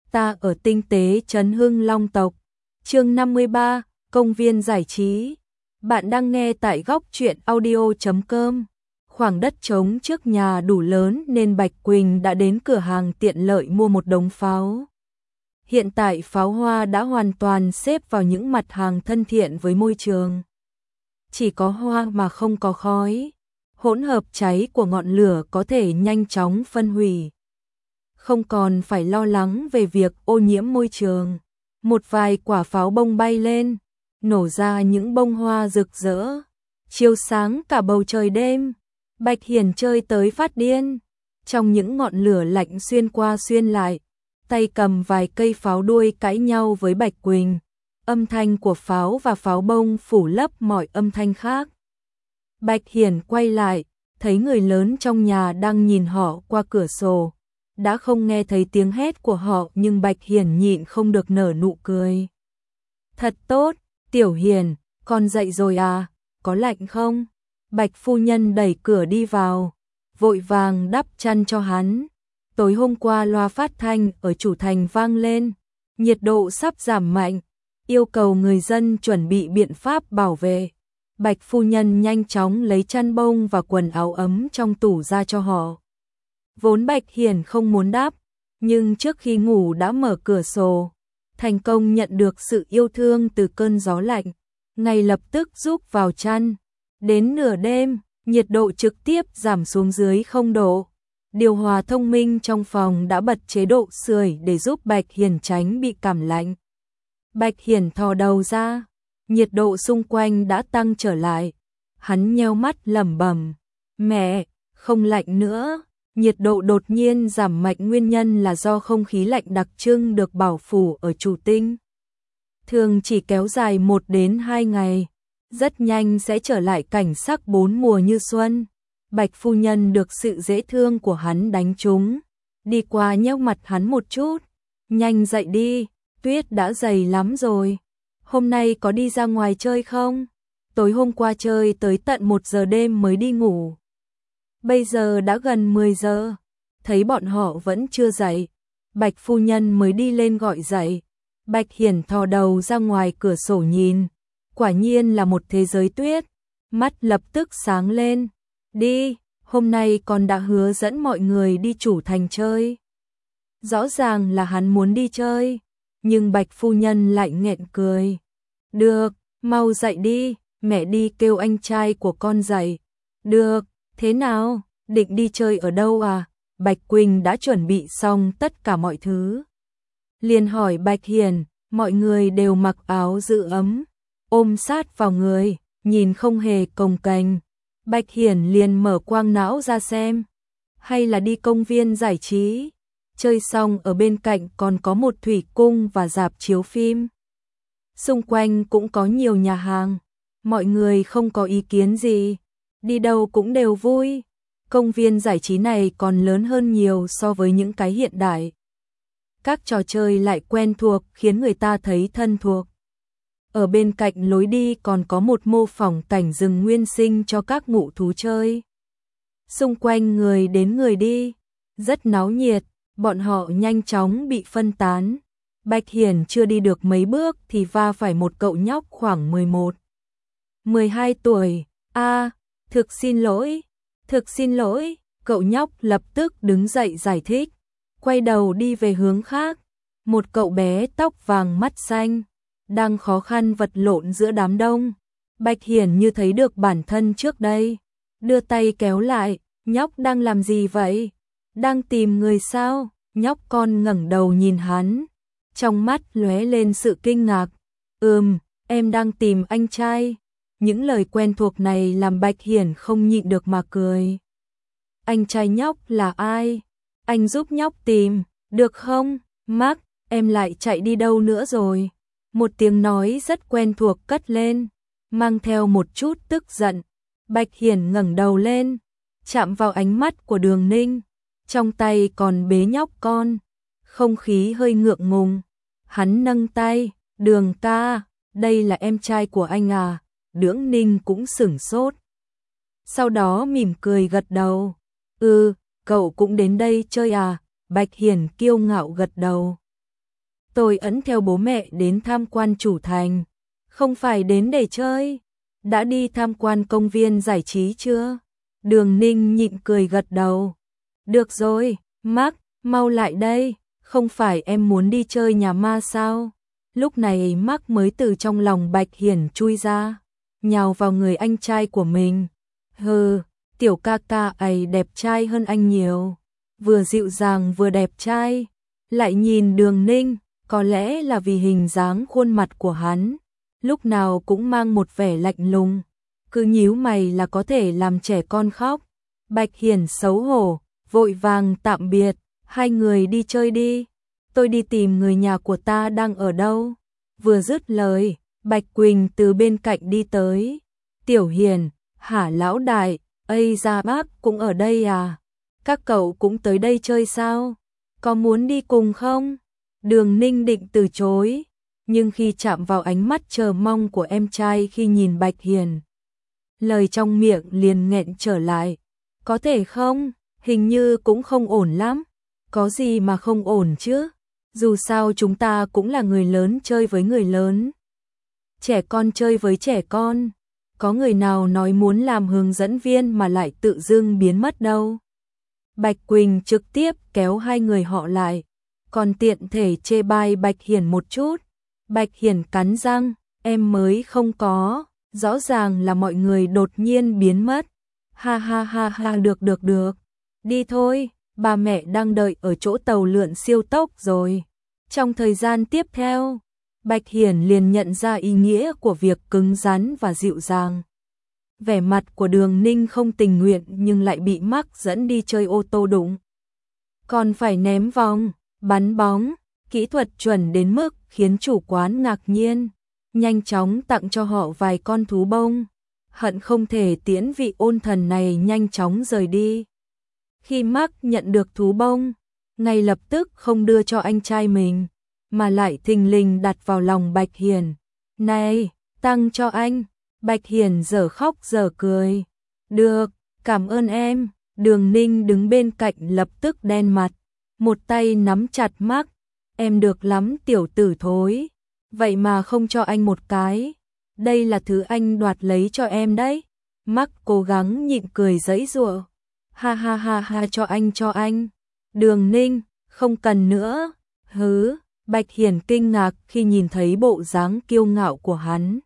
Ta ở tinh tế trấn Hưng Long tộc. Chương 53, công viên giải trí. Bạn đang nghe tại góc truyện audio.com. Khoảng đất trống trước nhà đủ lớn nên Bạch Quỳnh đã đến cửa hàng tiện lợi mua một đống pháo. Hiện tại pháo hoa đã hoàn toàn xếp vào những mặt hàng thân thiện với môi trường. Chỉ có hoa mà không có khói. Hỗn hợp cháy của ngọn lửa có thể nhanh chóng phân hủy. Không còn phải lo lắng về việc ô nhiễm môi trường. Một vài quả pháo bông bay lên, nổ ra những bông hoa rực rỡ, chiếu sáng cả bầu trời đêm. Bạch Hiển chơi tới phát điên, trong những ngọn lửa lạnh xuyên qua xuyên lại, tay cầm vài cây pháo đuôi cãi nhau với Bạch Quỳnh. Âm thanh của pháo và pháo bông phủ lấp mọi âm thanh khác. Bạch Hiển quay lại, thấy người lớn trong nhà đang nhìn họ qua cửa sổ. Đã không nghe thấy tiếng hét của họ nhưng Bạch Hiển nhịn không được nở nụ cười. Thật tốt, Tiểu Hiển, con dậy rồi à, có lạnh không? Bạch phu nhân đẩy cửa đi vào, vội vàng đắp chăn cho hắn. Tối hôm qua loa phát thanh ở chủ thành vang lên, nhiệt độ sắp giảm mạnh, yêu cầu người dân chuẩn bị biện pháp bảo vệ. Bạch phu nhân nhanh chóng lấy chăn bông và quần áo ấm trong tủ ra cho họ. Vốn Bạch Hiển không muốn đáp, nhưng trước khi ngủ đã mở cửa sổ, thành công nhận được sự yêu thương từ cơn gió lạnh, ngay lập tức rúc vào chăn. Đến nửa đêm, nhiệt độ trực tiếp giảm xuống dưới 0 độ. Điều hòa thông minh trong phòng đã bật chế độ sưởi để giúp Bạch Hiển tránh bị cảm lạnh. Bạch Hiển thò đầu ra, nhiệt độ xung quanh đã tăng trở lại. Hắn nheo mắt lẩm bẩm, mẹ, không lạnh nữa. Nhiệt độ đột nhiên giảm mạnh nguyên nhân là do không khí lạnh đặc trưng được bảo phủ ở chủ tinh. Thường chỉ kéo dài 1 đến 2 ngày, rất nhanh sẽ trở lại cảnh sắc 4 mùa như xuân. Bạch phu nhân được sự dễ thương của hắn đánh trúng, đi qua nhéo mặt hắn một chút. Nhanh dậy đi, tuyết đã dày lắm rồi. Hôm nay có đi ra ngoài chơi không? Tối hôm qua chơi tới tận 1 giờ đêm mới đi ngủ. Bây giờ đã gần 10 giờ, thấy bọn họ vẫn chưa dậy, Bạch phu nhân mới đi lên gọi dậy. Bạch Hiển thò đầu ra ngoài cửa sổ nhìn, quả nhiên là một thế giới tuyết, mắt lập tức sáng lên. Đi, hôm nay con đã hứa dẫn mọi người đi chủ thành chơi. Rõ ràng là hắn muốn đi chơi, nhưng Bạch phu nhân lại nghẹn cười. Được, mau dậy đi, mẹ đi kêu anh trai của con dậy. Được. Thế nào, định đi chơi ở đâu à? Bạch Quỳnh đã chuẩn bị xong tất cả mọi thứ. Liền hỏi Bạch Hiển, mọi người đều mặc áo giữ ấm, ôm sát vào người, nhìn không hề cồng kềnh. Bạch Hiển liền mở quang não ra xem, hay là đi công viên giải trí. Chơi xong ở bên cạnh còn có một thủy cung và rạp chiếu phim. Xung quanh cũng có nhiều nhà hàng, mọi người không có ý kiến gì. Đi đâu cũng đều vui. Công viên giải trí này còn lớn hơn nhiều so với những cái hiện đại. Các trò chơi lại quen thuộc khiến người ta thấy thân thuộc. Ở bên cạnh lối đi còn có một mô phỏng cảnh rừng nguyên sinh cho các ngụ thú chơi. Xung quanh người đến người đi, rất náo nhiệt, bọn họ nhanh chóng bị phân tán. Bạch Hiển chưa đi được mấy bước thì va phải một cậu nhóc khoảng 11, 12 tuổi. Thực xin lỗi, cậu nhóc lập tức đứng dậy giải thích, quay đầu đi về hướng khác. Một cậu bé tóc vàng mắt xanh, đang khó khăn vật lộn giữa đám đông. Bạch Hiển như thấy được bản thân trước đây, đưa tay kéo lại, nhóc đang làm gì vậy? Đang tìm người sao? Nhóc con ngẩng đầu nhìn hắn, trong mắt lóe lên sự kinh ngạc. Em đang tìm anh trai. Những lời quen thuộc này làm Bạch Hiển không nhịn được mà cười. Anh trai nhóc là ai? Anh giúp nhóc tìm, được không? Mark, em lại chạy đi đâu nữa rồi? Một tiếng nói rất quen thuộc cất lên, mang theo một chút tức giận. Bạch Hiển ngẩng đầu lên, chạm vào ánh mắt của Đường Ninh, trong tay còn bế nhóc con. Không khí hơi ngượng ngùng. Hắn nâng tay, Đường ca, đây là em trai của anh à? Đường Ninh cũng sửng sốt. Sau đó mỉm cười gật đầu. Cậu cũng đến đây chơi à? Bạch Hiển kiêu ngạo gật đầu. Tôi ẵn theo bố mẹ đến tham quan chủ thành, không phải đến để chơi. Đã đi tham quan công viên giải trí chưa? Đường Ninh nhịn cười gật đầu. Được rồi, Mark, mau lại đây, không phải em muốn đi chơi nhà ma sao? Lúc này Mark mới từ trong lòng Bạch Hiển chui ra, nhào vào người anh trai của mình. Hừ, tiểu ca ca ấy đẹp trai hơn anh nhiều, vừa dịu dàng vừa đẹp trai. Lại nhìn Đường Ninh, có lẽ là vì hình dáng khuôn mặt của hắn, lúc nào cũng mang một vẻ lạnh lùng, cứ nhíu mày là có thể làm trẻ con khóc. Bạch Hiển xấu hổ, vội vàng tạm biệt, hai người đi chơi đi, tôi đi tìm người nhà của ta đang ở đâu. Vừa dứt lời, Bạch Quỳnh từ bên cạnh đi tới. Tiểu Hiền, hả lão đại, ây ra bác cũng ở đây à? Các cậu cũng tới đây chơi sao? Có muốn đi cùng không? Đường Ninh định từ chối, nhưng khi chạm vào ánh mắt chờ mong của em trai khi nhìn Bạch Hiền, lời trong miệng liền nghẹn trở lại. Có thể không? Hình như cũng không ổn lắm. Có gì mà không ổn chứ? Dù sao chúng ta cũng là người lớn chơi với người lớn, trẻ con chơi với trẻ con. Có người nào nói muốn làm hướng dẫn viên mà lại tự dưng biến mất đâu. Bạch Quỳnh trực tiếp kéo hai người họ lại, còn tiện thể chê bai Bạch Hiển một chút. Bạch Hiển cắn răng, em mới không có, rõ ràng là mọi người đột nhiên biến mất. Ha ha ha ha, được, đi thôi, ba mẹ đang đợi ở chỗ tàu lượn siêu tốc rồi. Trong thời gian tiếp theo, Bạch Hiển liền nhận ra ý nghĩa của việc cứng rắn và dịu dàng. Vẻ mặt của Đường Ninh không tình nguyện nhưng lại bị Mark dẫn đi chơi ô tô đụng. Còn phải ném vòng, bắn bóng, kỹ thuật chuẩn đến mức khiến chủ quán ngạc nhiên, nhanh chóng tặng cho họ vài con thú bông, hận không thể tiễn vị ôn thần này nhanh chóng rời đi. Khi Mark nhận được thú bông, ngay lập tức không đưa cho anh trai mình, mà lại thình lình đặt vào lòng Bạch Hiển. Này, tăng cho anh. Bạch Hiển giờ khóc giờ cười. Được, cảm ơn em. Đường Ninh đứng bên cạnh lập tức đen mặt, một tay nắm chặt Mark. Em được lắm tiểu tử thối, vậy mà không cho anh một cái. Đây là thứ anh đoạt lấy cho em đấy. Mark cố gắng nhịn cười giãy giụa. Ha ha ha ha, cho anh. Đường Ninh, không cần nữa. Hứ, Bạch Hiển kinh ngạc khi nhìn thấy bộ dáng kiêu ngạo của hắn.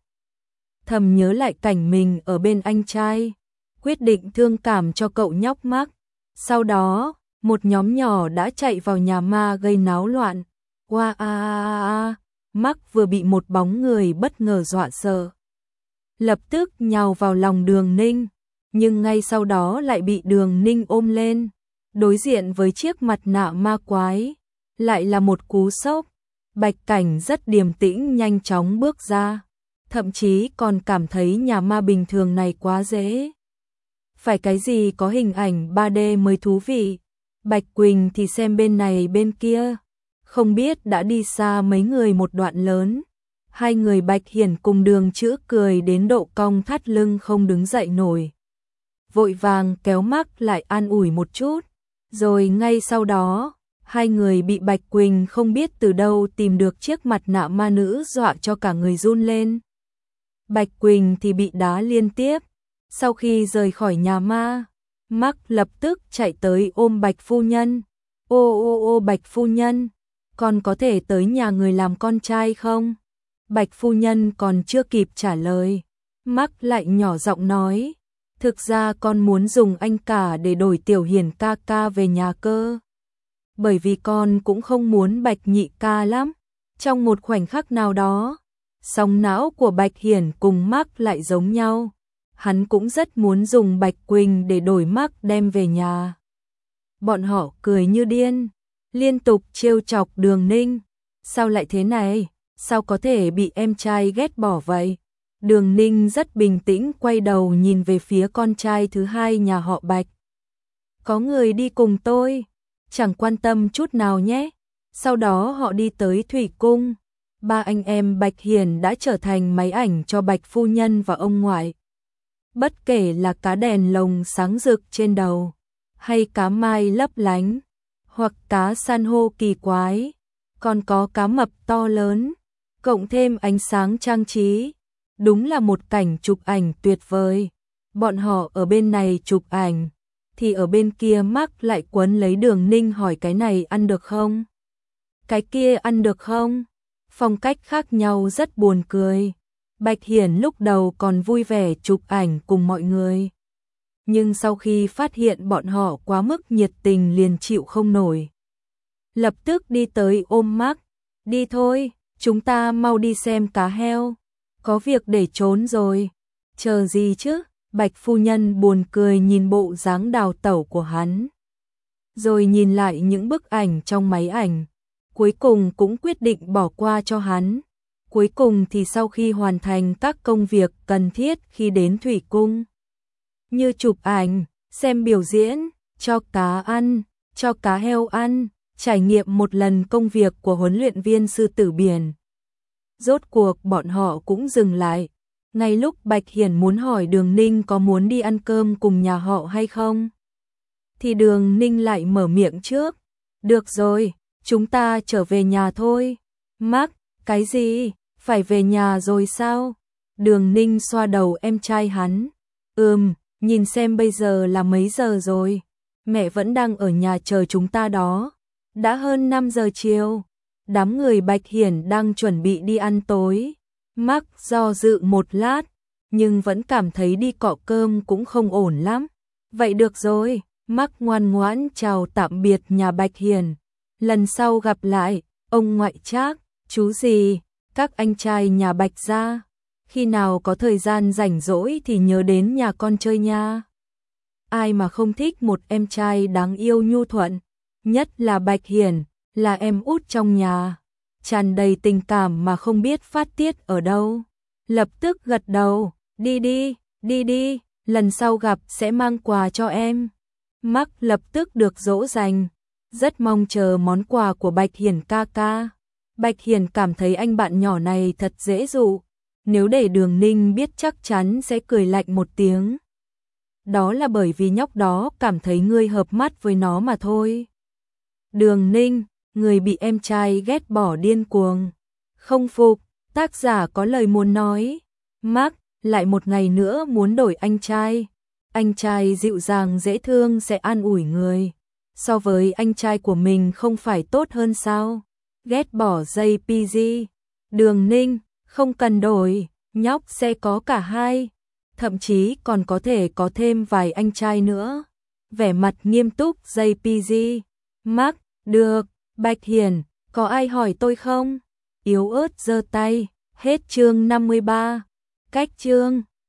Thầm nhớ lại cảnh mình ở bên anh trai, quyết định thương cảm cho cậu nhóc Mark. Sau đó, một nhóm nhỏ đã chạy vào nhà ma gây náo loạn. Wow, Mark vừa bị một bóng người bất ngờ dọa sợ, lập tức nhào vào lòng Đường Ninh, nhưng ngay sau đó lại bị Đường Ninh ôm lên. Đối diện với chiếc mặt nạ ma quái, lại là một cú sốc. Bạch Cảnh rất điềm tĩnh nhanh chóng bước ra, thậm chí còn cảm thấy nhà ma bình thường này quá dễ. Phải cái gì có hình ảnh 3D mới thú vị. Bạch Quỳnh thì xem bên này bên kia, không biết đã đi xa mấy người một đoạn lớn. Hai người Bạch Hiển cùng Đường Chữ cười đến độ cong thắt lưng không đứng dậy nổi, vội vàng kéo Mark lại an ủi một chút. Rồi ngay sau đó, hai người bị Bạch Quỳnh không biết từ đâu tìm được chiếc mặt nạ ma nữ dọa cho cả người run lên. Bạch Quỳnh thì bị đá liên tiếp. Sau khi rời khỏi nhà ma, Mark lập tức chạy tới ôm Bạch phu nhân. Ô Bạch phu nhân, con có thể tới nhà người làm con trai không? Bạch phu nhân còn chưa kịp trả lời, Mark lại nhỏ giọng nói, thực ra con muốn dùng anh cả để đổi Tiểu Hiển ca ca về nhà cơ. Bởi vì con cũng không muốn Bạch nhị ca lắm. Trong một khoảnh khắc nào đó, sóng não của Bạch Hiển cùng Mark lại giống nhau. Hắn cũng rất muốn dùng Bạch Quỳnh để đổi Mark đem về nhà. Bọn họ cười như điên, liên tục trêu chọc Đường Ninh. Sao lại thế này? Sao có thể bị em trai ghét bỏ vậy? Đường Ninh rất bình tĩnh quay đầu nhìn về phía con trai thứ hai nhà họ Bạch. Có người đi cùng tôi, chẳng quan tâm chút nào nhé. Sau đó họ đi tới Thủy Cung. Ba anh em Bạch Hiển đã trở thành máy ảnh cho Bạch phu nhân và ông ngoại. Bất kể là cá đèn lồng sáng rực trên đầu, hay cá mai lấp lánh, hoặc cá san hô kỳ quái, còn có cá mập to lớn, cộng thêm ánh sáng trang trí. Đúng là một cảnh chụp ảnh tuyệt vời. Bọn họ ở bên này chụp ảnh, thì ở bên kia Mark lại quấn lấy Đường Ninh hỏi cái này ăn được không? Cái kia ăn được không? Phong cách khác nhau rất buồn cười. Bạch Hiển lúc đầu còn vui vẻ chụp ảnh cùng mọi người. Nhưng sau khi phát hiện bọn họ quá mức nhiệt tình liền chịu không nổi. Lập tức đi tới ôm Mark. Đi thôi, chúng ta mau đi xem cá heo. Có việc để trốn rồi. Chờ gì chứ? Bạch phu nhân buồn cười nhìn bộ dáng đào tẩu của hắn. Rồi nhìn lại những bức ảnh trong máy ảnh. Cuối cùng cũng quyết định bỏ qua cho hắn. Cuối cùng thì sau khi hoàn thành các công việc cần thiết khi đến thủy cung, như chụp ảnh, xem biểu diễn, cho cá ăn, cho cá heo ăn, trải nghiệm một lần công việc của huấn luyện viên sư tử biển. Rốt cuộc bọn họ cũng dừng lại. Ngay lúc Bạch Hiển muốn hỏi Đường Ninh có muốn đi ăn cơm cùng nhà họ hay không, thì Đường Ninh lại mở miệng trước. Được rồi, chúng ta trở về nhà thôi. Mark, cái gì? Phải về nhà rồi sao? Đường Ninh xoa đầu em trai hắn. Nhìn xem bây giờ là mấy giờ rồi. Mẹ vẫn đang ở nhà chờ chúng ta đó. Đã hơn 5 giờ chiều. Đám người Bạch Hiển đang chuẩn bị đi ăn tối. Mark do dự một lát, nhưng vẫn cảm thấy đi cọ cơm cũng không ổn lắm. Vậy được rồi, Mark ngoan ngoãn chào tạm biệt nhà Bạch Hiển. Lần sau gặp lại, ông ngoại Trác, chú gì, các anh trai nhà Bạch gia. Khi nào có thời gian rảnh rỗi thì nhớ đến nhà con chơi nha. Ai mà không thích một em trai đáng yêu nhu thuận, nhất là Bạch Hiển, là em út trong nhà, tràn đầy tình cảm mà không biết phát tiết ở đâu. Lập tức gật đầu, đi đi, lần sau gặp sẽ mang quà cho em. Mark lập tức được dỗ dành, rất mong chờ món quà của Bạch Hiển ca ca. Bạch Hiển cảm thấy anh bạn nhỏ này thật dễ dụ, nếu để Đường Ninh biết chắc chắn sẽ cười lạnh một tiếng. Đó là bởi vì nhóc đó cảm thấy ngươi hợp mắt với nó mà thôi. Đường Ninh, người bị em trai ghét bỏ điên cuồng. Không phục, tác giả có lời muốn nói. Mark, lại một ngày nữa muốn đổi anh trai. Anh trai dịu dàng dễ thương sẽ an ủi người. So với anh trai của mình không phải tốt hơn sao? Ghét bỏ JPG. Đường Ninh, không cần đổi, nhóc sẽ có cả hai. Thậm chí còn có thể có thêm vài anh trai nữa. Vẻ mặt nghiêm túc JPG. Mark, được. Bạch Hiển, có ai hỏi tôi không? Yếu ớt giơ tay. Hết chương 53. Cách chương